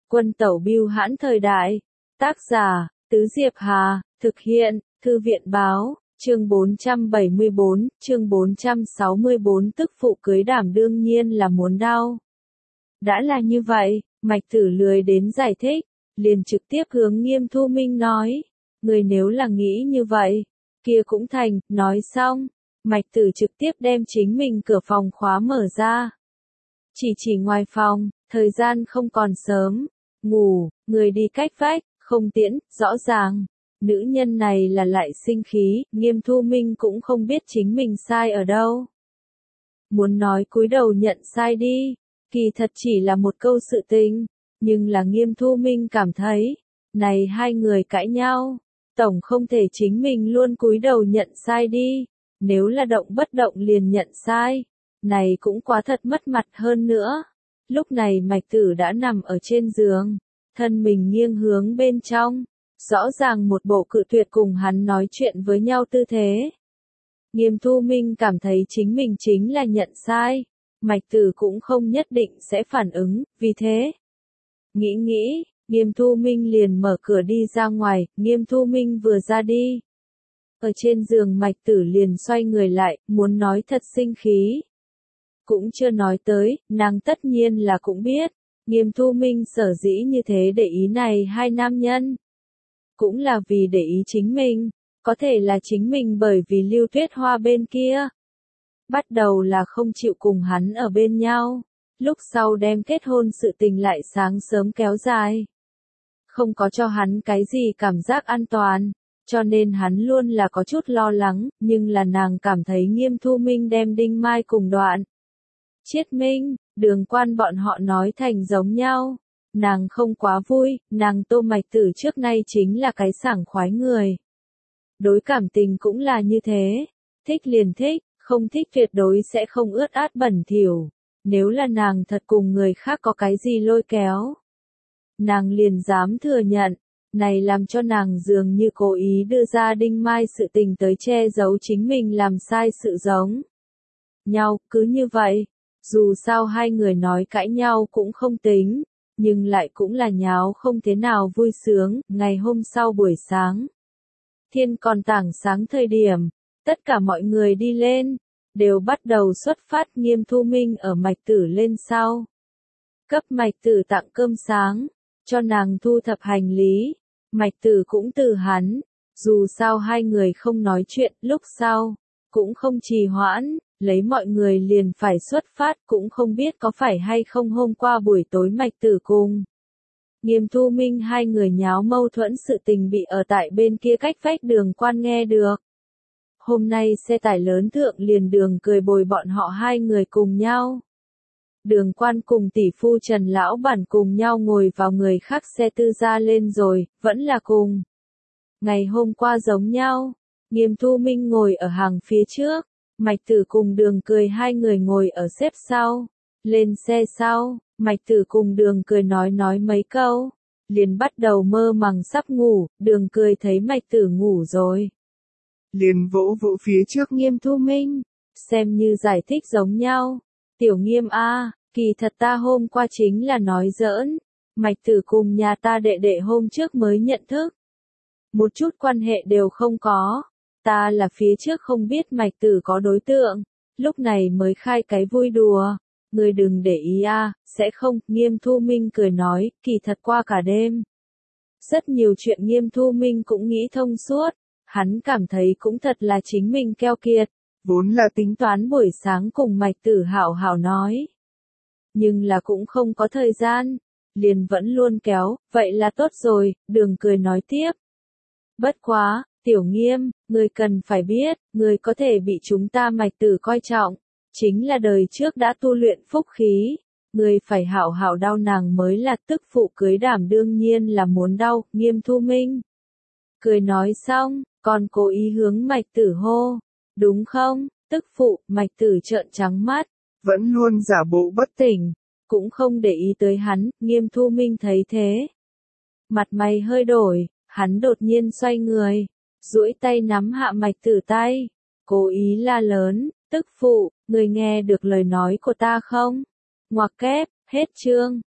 Quân tẩu bưu hãn thời đại. Tác giả, Tứ Diệp Hà, thực hiện, Thư viện báo, chương 474, chương 464 tức phụ cưới đảm đương nhiên là muốn đau. Đã là như vậy, Mạch Tử lười đến giải thích, liền trực tiếp hướng Nghiêm Thu Minh nói. Người nếu là nghĩ như vậy, kia cũng thành, nói xong. Mạch Tử trực tiếp đem chính mình cửa phòng khóa mở ra. Chỉ ngoài phòng, thời gian không còn sớm, ngủ, người đi cách vách, không tiễn, rõ ràng. Nữ nhân này là lại sinh khí, Nghiêm Thu Minh cũng không biết chính mình sai ở đâu. Muốn nói cúi đầu nhận sai đi, kỳ thật chỉ là một câu sự tình, nhưng là Nghiêm Thu Minh cảm thấy, này hai người cãi nhau, tổng không thể chính mình luôn cúi đầu nhận sai đi, nếu là động bất động liền nhận sai, này cũng quá thật mất mặt hơn nữa. Lúc này Mạch Tử đã nằm ở trên giường, thân mình nghiêng hướng bên trong, rõ ràng một bộ cự tuyệt cùng hắn nói chuyện với nhau tư thế. Nghiêm Thu Minh cảm thấy chính mình chính là nhận sai, Mạch Tử cũng không nhất định sẽ phản ứng, vì thế. Nghĩ, Nghiêm Thu Minh liền mở cửa đi ra ngoài, Nghiêm Thu Minh vừa ra đi. Ở trên giường Mạch Tử liền xoay người lại, muốn nói thật sinh khí. Cũng chưa nói tới, nàng tất nhiên là cũng biết, Nghiêm Thu Minh sở dĩ như thế để ý này hai nam nhân. Cũng là vì để ý chính mình, có thể là chính mình bởi vì Lưu Tuyết Hoa bên kia. Bắt đầu là không chịu cùng hắn ở bên nhau, lúc sau đem kết hôn sự tình lại sáng sớm kéo dài. Không có cho hắn cái gì cảm giác an toàn, cho nên hắn luôn là có chút lo lắng, nhưng là nàng cảm thấy Nghiêm Thu Minh đem Đinh Mai cùng Đoạn Chiết Minh, Đường Quan bọn họ nói thành giống nhau. Nàng không quá vui, nàng Tô Mạch Tử trước nay chính là cái sảng khoái người. Đối cảm tình cũng là như thế, thích liền thích, không thích tuyệt đối sẽ không ướt át bẩn thỉu. Nếu là nàng thật cùng người khác có cái gì lôi kéo, nàng liền dám thừa nhận, này làm cho nàng dường như cố ý đưa ra Đinh Mai sự tình tới che giấu chính mình làm sai sự giống nhau, cứ như vậy. Dù sao hai người nói cãi nhau cũng không tính, nhưng lại cũng là nháo không thế nào vui sướng. Ngày hôm sau buổi sáng, thiên còn tảng sáng thời điểm, tất cả mọi người đi lên, đều bắt đầu xuất phát. Nghiêm Thu Minh ở Mạch Tử lên sau, cấp Mạch Tử tặng cơm sáng, cho nàng thu thập hành lý. Mạch Tử cũng từ hắn, dù sao hai người không nói chuyện, lúc sau cũng không trì hoãn, lấy mọi người liền phải xuất phát. Cũng không biết có phải hay không hôm qua buổi tối Mạch Tử cùng Nghiêm Thu Minh hai người nháo mâu thuẫn sự tình bị ở tại bên kia cách vách Đường Quan nghe được. Hôm nay xe tải lớn thượng liền Đường Cười bồi bọn họ hai người cùng nhau. Đường Quan cùng tỷ phu Trần Lão Bản cùng nhau ngồi vào người khác xe tư gia lên rồi, vẫn là cùng ngày hôm qua giống nhau. Nghiêm Thu Minh ngồi ở hàng phía trước, Mạch Tử cùng Đường Cười hai người ngồi ở xếp sau. Lên xe sau, Mạch Tử cùng Đường Cười nói mấy câu, liền bắt đầu mơ màng sắp ngủ. Đường Cười thấy Mạch Tử ngủ rồi, liền vỗ vỗ phía trước Nghiêm Thu Minh, xem như giải thích giống nhau. Tiểu Nghiêm a, kỳ thật ta hôm qua chính là nói giỡn, Mạch Tử cùng nhà ta đệ đệ hôm trước mới nhận thức, một chút quan hệ đều không có. Ta là phía trước không biết Mạch Tử có đối tượng, lúc này mới khai cái vui đùa, người đừng để ý a, sẽ không. Nghiêm Thu Minh cười nói, kỳ thật qua cả đêm, rất nhiều chuyện Nghiêm Thu Minh cũng nghĩ thông suốt, hắn cảm thấy cũng thật là chính mình keo kiệt, vốn là tính toán buổi sáng cùng Mạch Tử hảo hảo nói, nhưng là cũng không có thời gian, liền vẫn luôn kéo. Vậy là tốt rồi. Đường Cười nói tiếp, bất quá, Tiểu Nghiêm, người cần phải biết, người có thể bị chúng ta Mạch Tử coi trọng, chính là đời trước đã tu luyện phúc khí, người phải hảo hảo đau nàng mới là. Tức phụ cưới đảm đương nhiên là muốn đau. Nghiêm Thu Minh cười nói xong, còn cố ý hướng Mạch Tử hô, đúng không, tức phụ. Mạch Tử trợn trắng mắt, vẫn luôn giả bộ bất tỉnh, cũng không để ý tới hắn. Nghiêm Thu Minh thấy thế, mặt mày hơi đổi, hắn đột nhiên xoay người, duỗi tay nắm hạ Mạch Tử tay, cố ý la lớn, tức phụ, người nghe được lời nói của ta không? Ngoặc kép, hết chương.